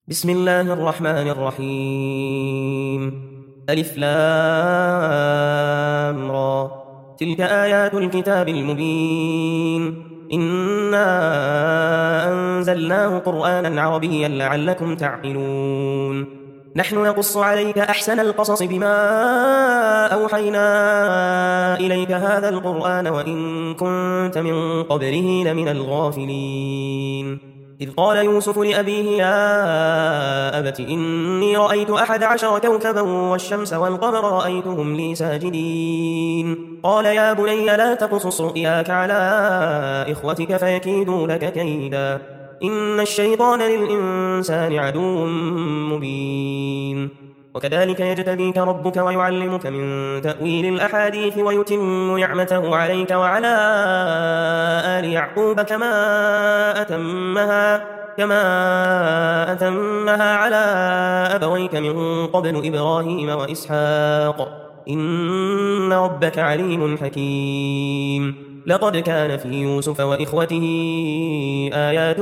بسم الله الرحمن الرحيم. ألف لام را. تلك آيات الكتاب المبين. إنا أنزلناه قرآنا عربيا لعلكم تعقلون. نحن نقص عليك أحسن القصص بما أوحينا إليك هذا القرآن وإن كنت من قبله لمن الغافلين. إذ قال يوسف لأبيه يا أبت إني رأيت 11 كوكبا والشمس والقمر رأيتهم لي ساجدين. قال يا بني لا تقصص رؤياك على إخوتك فيكيدوا لك كيدا إن الشيطان للإنسان عدو مبين. وكذلك يجتبيك ربك ويعلمك من تأويل الأحاديث ويتم نعمته عليك وعلى آل يعقوب كما أتمها على أبويك من قبل إبراهيم وإسحاق إن ربك عليم حكيم. لقد كان في يوسف وإخوته آيات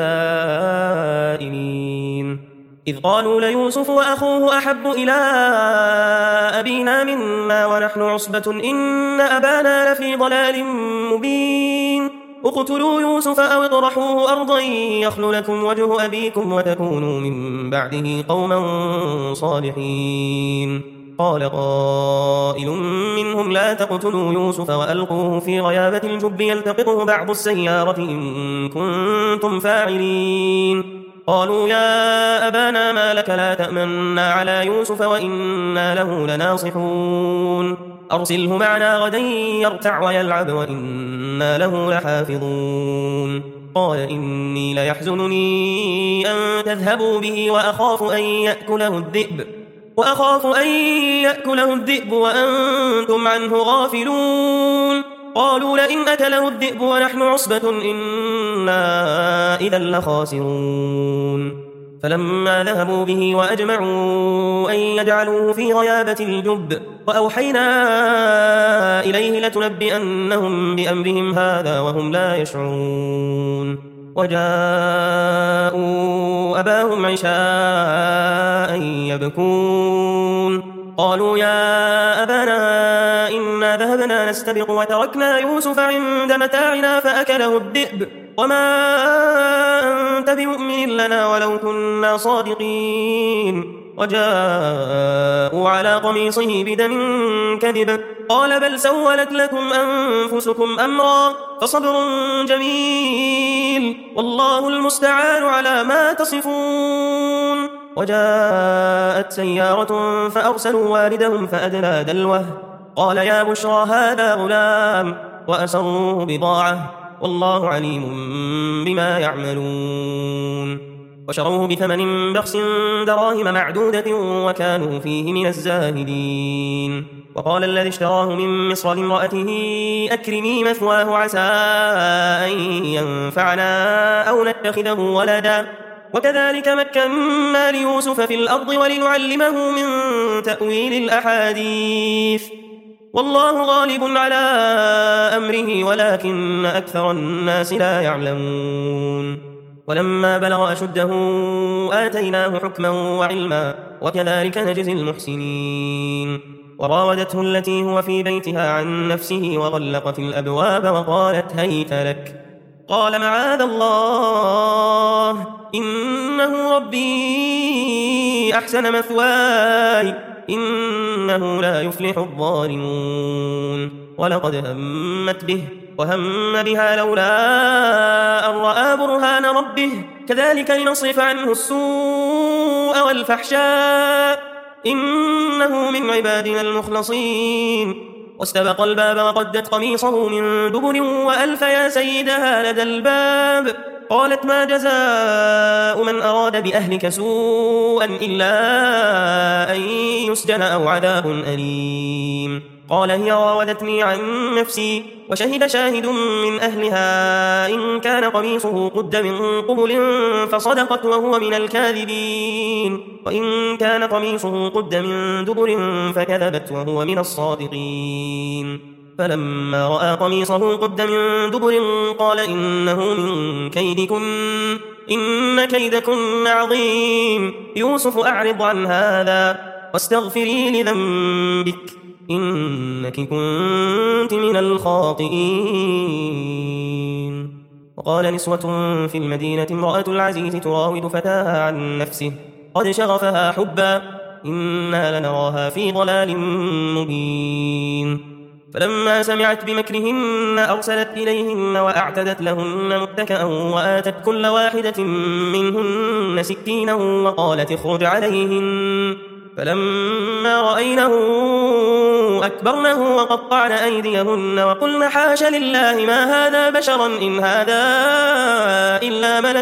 للسائلين إذ قالوا ليوسف وأخوه أحب إلى أبينا منا ونحن عصبة إن أبانا لفي ضلال مبين. اقتلوا يوسف أو اطرحوه أرضا يخل لكم وجه أبيكم وتكونوا من بعده قوما صالحين. قال قائل منهم لا تقتلوا يوسف وألقوه في غيابة الجب يلتقطه بعض السيارة إن كنتم فاعلين. قالوا يا أبانا ما لك لا تأمنا على يوسف وإنا له لناصحون أرسله معنا غدا يرتع ويلعب وإنا له لحافظون. قال إني ليحزنني أن تذهبوا به وأخاف أن يأكله الذئب وأنتم عنه غافلون. قالوا لئن أكله الذئب ونحن عصبة إنا إذا لخاسرون. فلما ذهبوا به وأجمعوا أن يجعلوه في غيابة الجب وأوحينا إليه لتنبئنهم بأمرهم هذا وهم لا يشعرون. وجاءوا أباهم عشاء يبكون. قالوا يا أبانا إنا ذهبنا نستبق وتركنا يوسف عند متاعنا فأكله الذئب وما أنت بمؤمن لنا ولو كنا صادقين. وجاءوا على قميصه بدم كذب قال بل سولت لكم أنفسكم أمرا فصبر جميل والله المستعان على ما تصفون. وجاءت سيارة فأرسلوا واردهم فأدلى دلوه قال يا بشرى هذا غلام وأسروه بضاعة والله عليم بما يعملون. وشروه بثمن بخس دراهم معدودة وكانوا فيه من الزاهدين. وقال الذي اشتراه من مصر لامرأته أكرمي مثواه عسى أن ينفعنا أو نتخذه ولدا وكذلك مكنا ليوسف في الأرض ولنعلمه من تأويل الأحاديث والله غالب على أمره ولكن أكثر الناس لا يعلمون. ولما بلغ أشده آتيناه حكما وعلما وكذلك نجزي المحسنين. وراودته التي هو في بيتها عن نفسه وغلقت الأبواب وقالت هيت لك قال معاذ الله إنه ربي أحسن مثواي إنه لا يفلح الظالمون. ولقد همت به وهم بها لولا أن رأى برهان ربه كذلك لنصرف عنه السوء والفحشاء إنه من عبادنا المخلصين. واستبق الباب وقدت قميصه من دبر وألف يا سيدها لدى الباب قالت ما جزاء من أراد بأهلك سوءا إلا أن يسجن أو عذاب أليم. قال هي راودتني عن نفسي وشهد شاهد من أهلها إن كان قميصه قد من قبل فصدقت وهو من الكاذبين وإن كان قميصه قد من دبر فكذبت وهو من الصادقين. فلما رأى قميصه قد من دبر قال إنه من كيدكم إن كيدكن عظيم. يوسف أعرض عن هذا واستغفري لذنبك إنك كنت من الخاطئين. وقال نسوة في المدينة امرأة العزيز تراود فتاها عن نفسه قد شغفها حبا إنا لنراها في ضلال مبين. فلما سمعت بمكرهن أرسلت إليهن وأعتدت لهن متكأ وآتت كل واحدة منهن سكينا وقالت اخرج عليهن. فلما رأينه أكبرنه وقطعن أيديهن وقلن حاش لله ما هذا بشرا إن هذا إلا ملك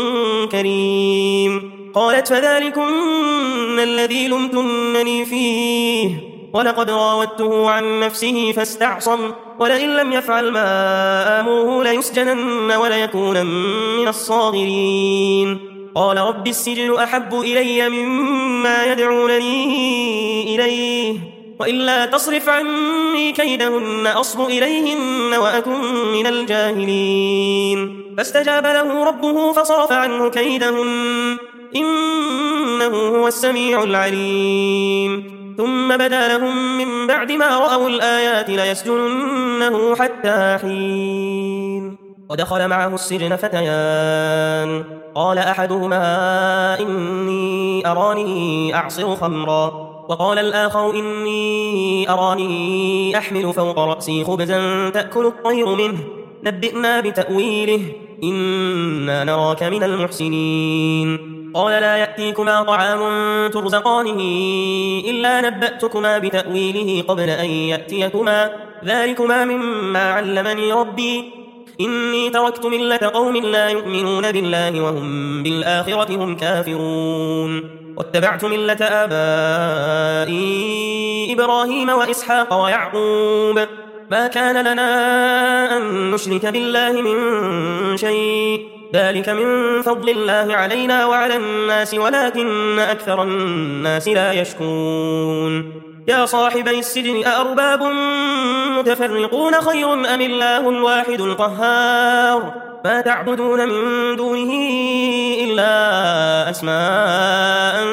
كريم. قالت فذلكن الذي لمتنني فيه ولقد راودته عن نفسه فاستعصم ولئن لم يفعل ما آمره ليسجنن وليكون من الصاغرين. قال رب السجن أحب إلي مما يدعونني إليه وإلا تصرف عني كيدهن أصب إليهن وأكن من الجاهلين. فاستجاب له ربه فصرف عنه كيدهن إنه هو السميع العليم. ثم بدا لهم من بعد ما رأوا الآيات ليسجننه حتى حين. ودخل معه السجن فتيان قال أحدهما إني أراني أعصر خمرا وقال الآخر إني أراني أحمل فوق رأسي خبزا تأكل الطير منه نبئنا بتأويله إنا نراك من المحسنين. قال لا يأتيكما طعام ترزقانه إلا نبأتكما بتأويله قبل أن يأتيكما ذلكما مما علمني ربي إني تركت ملة قوم لا يؤمنون بالله وهم بالآخرة هم كافرون واتبعت ملة آبائي إبراهيم وإسحاق ويعقوب ما كان لنا أن نشرك بالله من شيء ذلك من فضل الله علينا وعلى الناس ولكن أكثر الناس لا يشكرون. يا صاحبي السجن أأرباب متفرقون خير أم الله الواحد القهار ما تعبدون من دونه إلا أسماء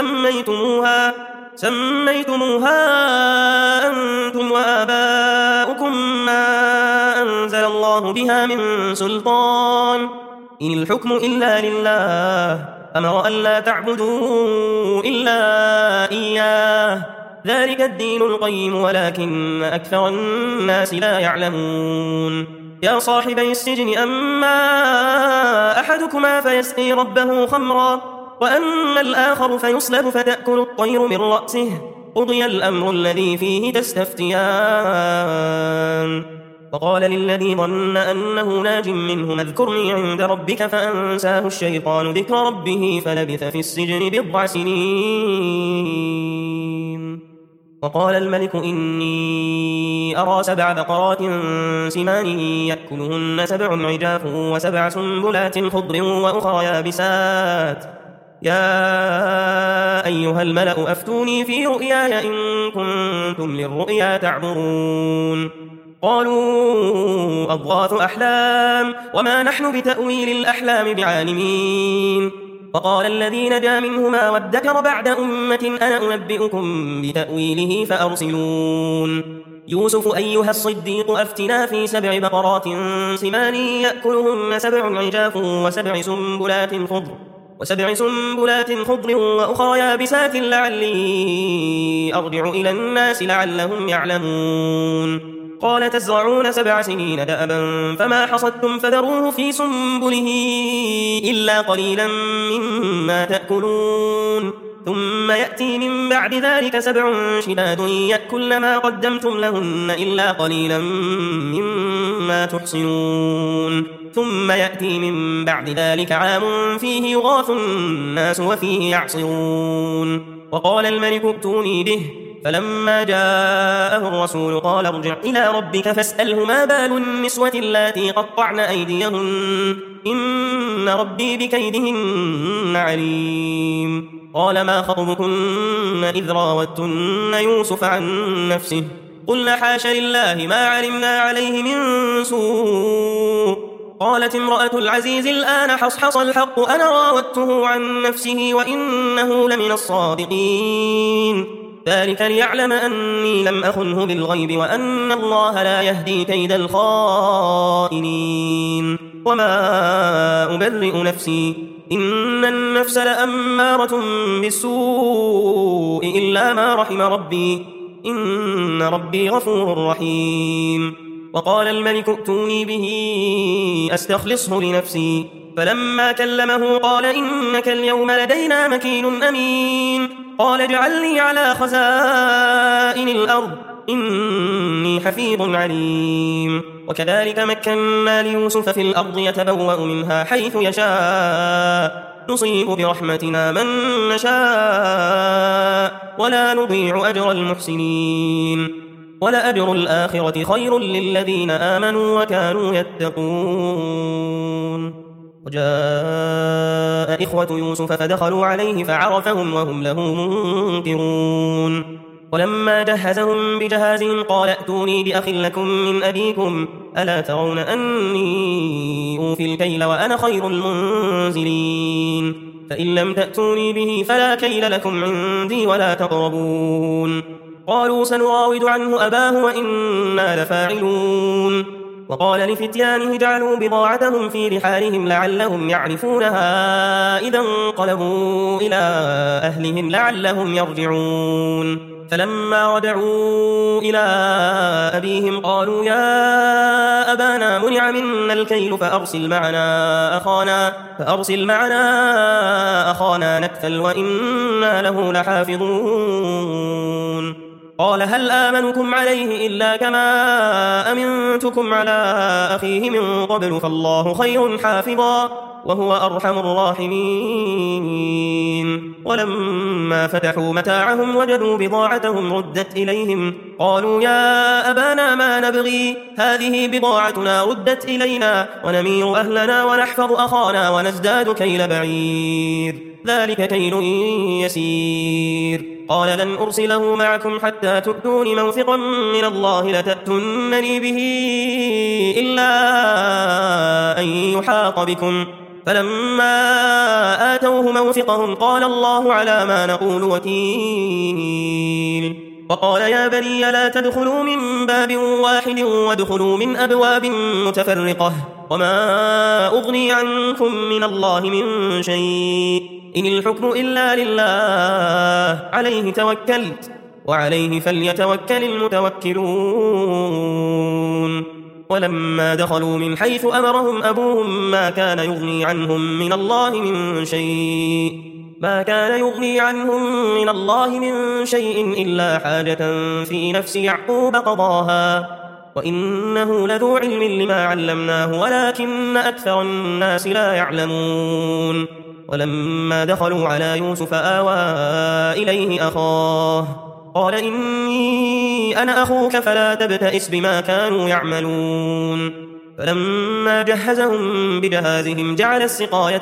سميتموها أنتم وآباؤكم ما أنزل الله بها من سلطان إن الحكم إلا لله أمر أن لا تعبدوا إلا إياه ذلك الدين القيم ولكن أكثر الناس لا يعلمون. يا صاحبي السجن أما أحدكما فيسقي ربه خمرا وأما الآخر فيصلب فتأكل الطير من رأسه قضي الأمر الذي فيه تستفتيان. وقال للذي ظن أنه ناج منه اذكرني عند ربك فأنساه الشيطان ذكر ربه فلبث في السجن بضع سنين. وقال الملك إني أرى 7 بقرات سمان يأكلهن 7 عجاف و7 سنبلات خضر وأخرى يابسات يا أيها الملأ أفتوني في رؤياي إن كنتم للرؤيا تعبرون. قالوا أضغاث أحلام وما نحن بتأويل الأحلام بعالمين. وقال الذي نجا منهما وادكر بعد أمة أنا أنبئكم بتأويله فأرسلون. يوسف أيها الصديق أفتنا في 7 بقرات سمان يأكلهن 7 عجاف وسبع سنبلات خضر وأخرى يابسات لعلي أرجع إلى الناس لعلهم يعلمون. قال تزرعون 7 سنين دأبا فما حصدتم فذروه في سنبله إلا قليلا مما تأكلون ثم يأتي من بعد ذلك 7 شداد يأكلن ما قدمتم لهن إلا قليلا مما تحصنون ثم يأتي من بعد ذلك عام فيه يغاث الناس وفيه يعصرون. وقال الملك ائتوني به فلما جاءه الرسول قال ارجع إلى ربك فاسأله ما بال النسوة اللاتي قطعن أيديهن إن ربي بكيدهن عليم. قال ما خطبكن إذ راوتن يوسف عن نفسه قلنا حاش لله ما علمنا عليه من سوء قالت امرأة العزيز الآن حصحص الحق أنا راودته عن نفسه وإنه لمن الصادقين ذلك ليعلم أني لم أخنه بالغيب وأن الله لا يهدي كيد الخائنين وما أبرئ نفسي إن النفس لأمارة بالسوء إلا ما رحم ربي إن ربي غفور رحيم وقال الملك ائتوني به أستخلصه لنفسي فلما كلمه قال إنك اليوم لدينا مكين أمين قال اجعلني على خزائن الأرض إني حفيظ عليم وكذلك مكنا ليوسف في الأرض يتبوأ منها حيث يشاء نصيب برحمتنا من نشاء ولا نضيع أجر المحسنين ولأجر الآخرة خير للذين آمنوا وكانوا يتقون وجاء إخوة يوسف فدخلوا عليه فعرفهم وهم له منكرون ولما جهزهم بجهازهم قال ائتوني بأخ لكم من أبيكم ألا ترون أني أوفي الكيل وأنا خير المنزلين فإن لم تأتوني به فلا كيل لكم عندي ولا تقربون قالوا سنراود عنه أباه وإنا لفاعلون وقال لفتيانه اجعلوا بضاعتهم في رحالهم لعلهم يعرفونها إذا انقلبوا إلى أهلهم لعلهم يرجعون فلما رجعوا إلى أبيهم قالوا يا أبانا منع منا الكيل فأرسل معنا أخانا نكتل وإنا له لحافظون قال هل آمنكم عليه إلا كما أمنتكم على أخيه من قبل فالله خير حافظا وهو أرحم الراحمين ولما فتحوا متاعهم وجدوا بضاعتهم ردت إليهم قالوا يا أبانا ما نبغي هذه بضاعتنا ردت إلينا ونمير أهلنا ونحفظ أخانا ونزداد كيل بعير ذلك كيل يسير قال لن أرسله معكم حتى تؤتون موثقا من الله لتأتونني به إلا أن يحاط بكم فلما آتوه موثقهم قال الله على ما نقول وكيل وقال يا بني لا تدخلوا من باب واحد وادخلوا من أبواب متفرقة وما أغني عنكم من الله من شيء إن الحكم إلا لله عليه توكلت وعليه فليتوكل المتوكلون ولما دخلوا من حيث أمرهم أبوهم ما كان يغني عنهم من الله من شيء إلا حاجة في نفس يعقوب قضاها وإنه لذو علم لما علمناه ولكن أكثر الناس لا يعلمون ولما دخلوا على يوسف آوى إليه أخاه قال إني أنا أخوك فلا تبتئس بما كانوا يعملون فلما جهزهم بجهازهم جعل السقاية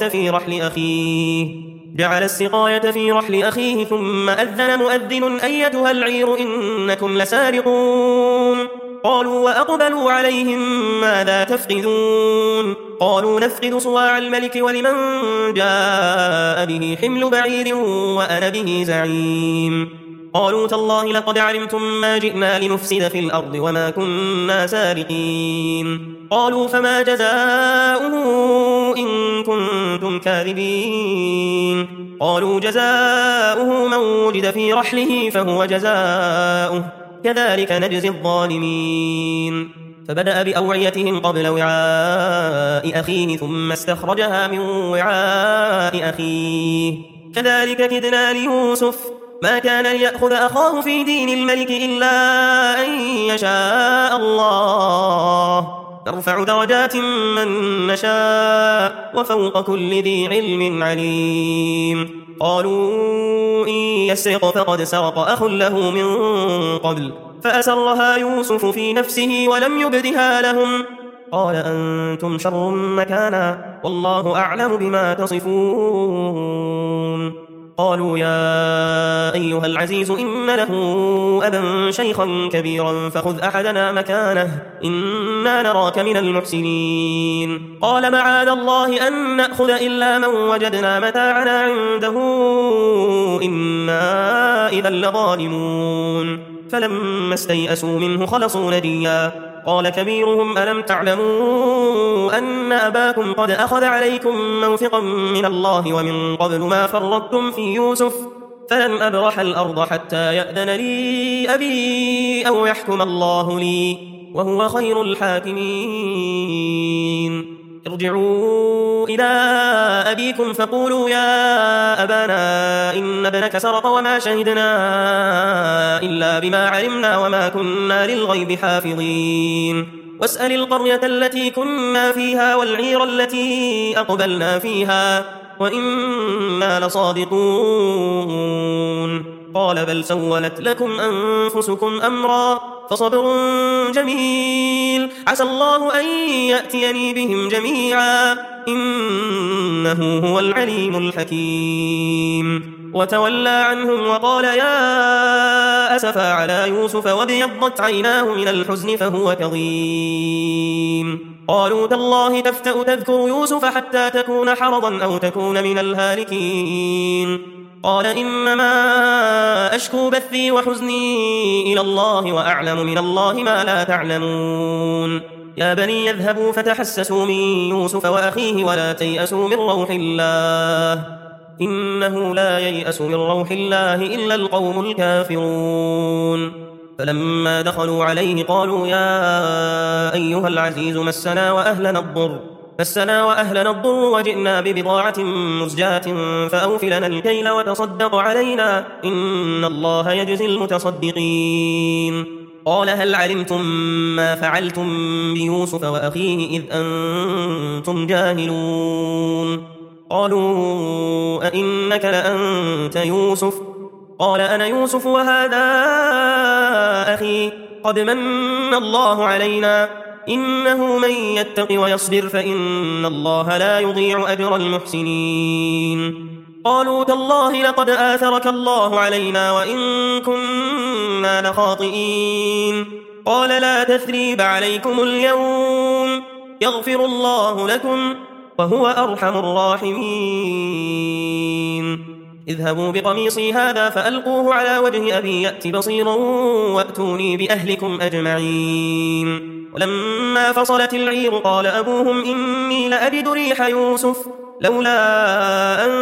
في رحل أخيه ثم أذن مؤذن أيتها العير إنكم لسارقون قالوا وأقبلوا عليهم ماذا تفقدون قالوا نفقد صواع الملك ولمن جاء به حمل بعير وأنا به زعيم قالوا تالله لقد علمتم ما جئنا لنفسد في الأرض وما كنا سارقين قالوا فما جزاؤه إن كنتم كاذبين قالوا جزاؤه من وجد في رحله فهو جزاؤه كذلك نجزي الظالمين فبدأ بأوعيتهم قبل وعاء أخيه ثم استخرجها من وعاء أخيه كذلك كدنا ليوسف ما كان ليأخذ أخاه في دين الملك إلا أن يشاء الله نرفع درجات من نشاء وفوق كل ذي علم عليم قالوا إن يسرق فقد سرق أخ له من قبل فأسرها يوسف في نفسه ولم يبدها لهم قال أنتم شر مكانا والله أعلم بما تصفون قالوا يا أيها العزيز إن له أبا شيخا كبيرا فخذ أحدنا مكانه إنا نراك من المحسنين. قال معاذ الله أن نأخذ إلا من وجدنا متاعنا عنده إنا إذا لظالمون. فلما استيئسوا منه خلصوا نجيا. قال كبيرهم ألم تعلموا أن أباكم قد أخذ عليكم موثقا من الله ومن قبل ما فرطتم في يوسف فلن أبرح الأرض حتى يأذن لي أبي أو يحكم الله لي وهو خير الحاكمين. ارجعوا إلى أبيكم فقولوا يا أبانا إن ابنك سرق وما شهدنا إلا بما علمنا وما كنا للغيب حافظين. واسأل القرية التي كنا فيها والعير التي أقبلنا فيها وإنا لصادقون. قال بل سولت لكم أنفسكم أمرا فصبر جميل عسى الله أن يأتيني بهم جميعا إنه هو العليم الحكيم. وتولى عنهم وقال يا أسفا على يوسف وابيضت عيناه من الحزن فهو كظيم. قالوا تالله تفتأ تذكر يوسف حتى تكون حرضا أو تكون من الهالكين. قال إنما أشكو بثي وحزني إلى الله وأعلم من الله ما لا تعلمون. يا بني يذهبوا فتحسسوا من يوسف وأخيه ولا تيأسوا من روح الله إنه لا ييأس من روح الله إلا القوم الكافرون. فلما دخلوا عليه قالوا يا أيها العزيز مسنا وأهلنا الضر وجئنا ببضاعة مزجاة فأوف لنا الكيل وتصدق علينا إن الله يجزي المتصدقين. قال هل علمتم ما فعلتم بيوسف وأخيه إذ أنتم جاهلون؟ قالوا أئنك لأنت يوسف؟ قال أنا يوسف وهذا أخي قد من الله علينا إنه من يتق ويصبر فإن الله لا يضيع أجر المحسنين. قالوا تالله لقد آثرك الله علينا وإن كنا لخاطئين. قال لا تثريب عليكم اليوم يغفر الله لكم وهو أرحم الراحمين. اذهبوا بقميصي هذا فألقوه على وجه أبي يأت بصيرا وأتوني بأهلكم أجمعين. ولما فصلت العير قال أبوهم إني لأجد ريح يوسف لولا أن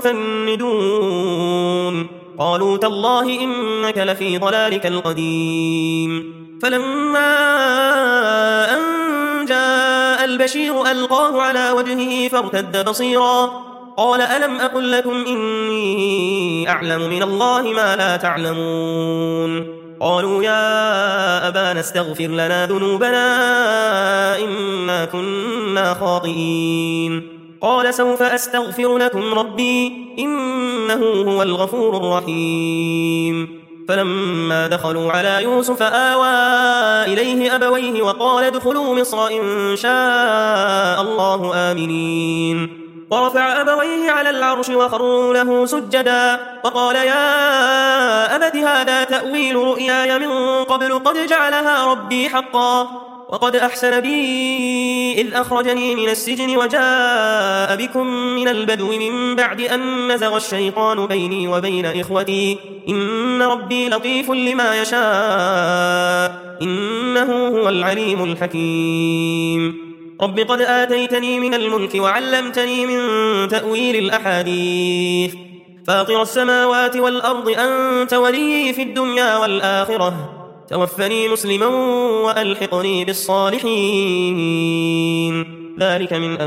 تفندون. قالوا تالله إنك لفي ضلالك القديم. فلما أن جاء البشير ألقاه على وجهه فارتد بصيرا قال ألم أقل لكم إني أعلم من الله ما لا تعلمون؟ قالوا يا أبانا استغفر لنا ذنوبنا إنا كنا خاطئين. قال سوف أستغفر لكم ربي إنه هو الغفور الرحيم. فلما دخلوا على يوسف آوى إليه أبويه وقال ادخلوا مصر إن شاء الله آمنين. ورفع أبويه على العرش وخروا له سجدا وقال يا أبت هذا تأويل رؤياي من قبل قد جعلها ربي حقا وقد أحسن بي إذ أخرجني من السجن وجاء بكم من البدو من بعد أن نزغ الشيطان بيني وبين إخوتي إن ربي لطيف لما يشاء إنه هو العليم الحكيم. رب قد آتيتني من الملك وعلمتني من تأويل الأحاديث فاطر السماوات والأرض أنت ولي في الدنيا والآخرة توفني مسلما وألحقني بالصالحين. ذلك من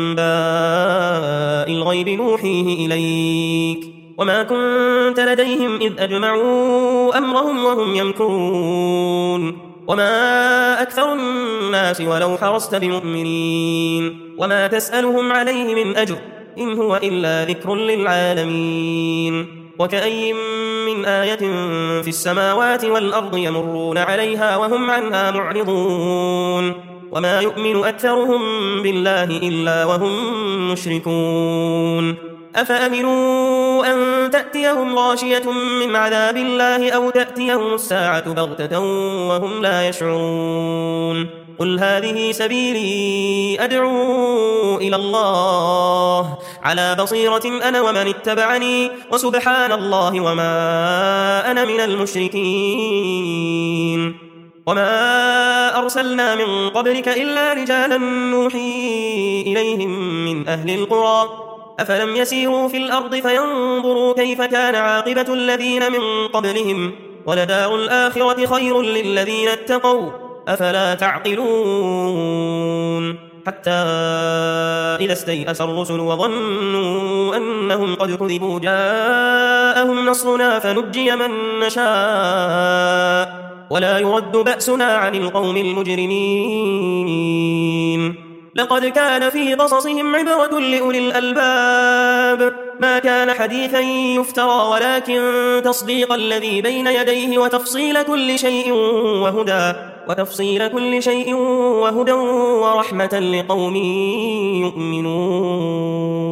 أنباء الغيب نوحيه إليك وما كنت لديهم إذ أجمعوا أمرهم وهم يمكرون. وما أكثر الناس ولو حرصت بمؤمنين وما تسألهم عليه من أجر إن هو إلا ذكر للعالمين. وكأي من آية في السماوات والأرض يمرون عليها وهم عنها معرضون وما يؤمن أكثرهم بالله إلا وهم مشركون. أفأمنوا أن تأتيهم غاشية من عذاب الله أو تأتيهم الساعة بغتة وهم لا يشعرون قل هذه سبيلي أدعو إلى الله على بصيرة أنا ومن اتبعني وسبحان الله وما أنا من المشركين وما أرسلنا من قبلك إلا رجالا نوحي إليهم من أهل القرى أفلم يسيروا في الأرض فينظروا كيف كان عاقبة الذين من قبلهم ولدار الآخرة خير للذين اتقوا أفلا تعقلون حتى إذا استيأس الرسل وظنوا أنهم قد كذبوا جاءهم نصرنا فنجي من نشاء ولا يرد بأسنا عن القوم المجرمين لقد كان في قصصهم عبرة لأولي الألباب ما كان حديثا يفترى ولكن تصديق الذي بين يديه وتفصيل كل شيء وهدى ورحمة لقوم يؤمنون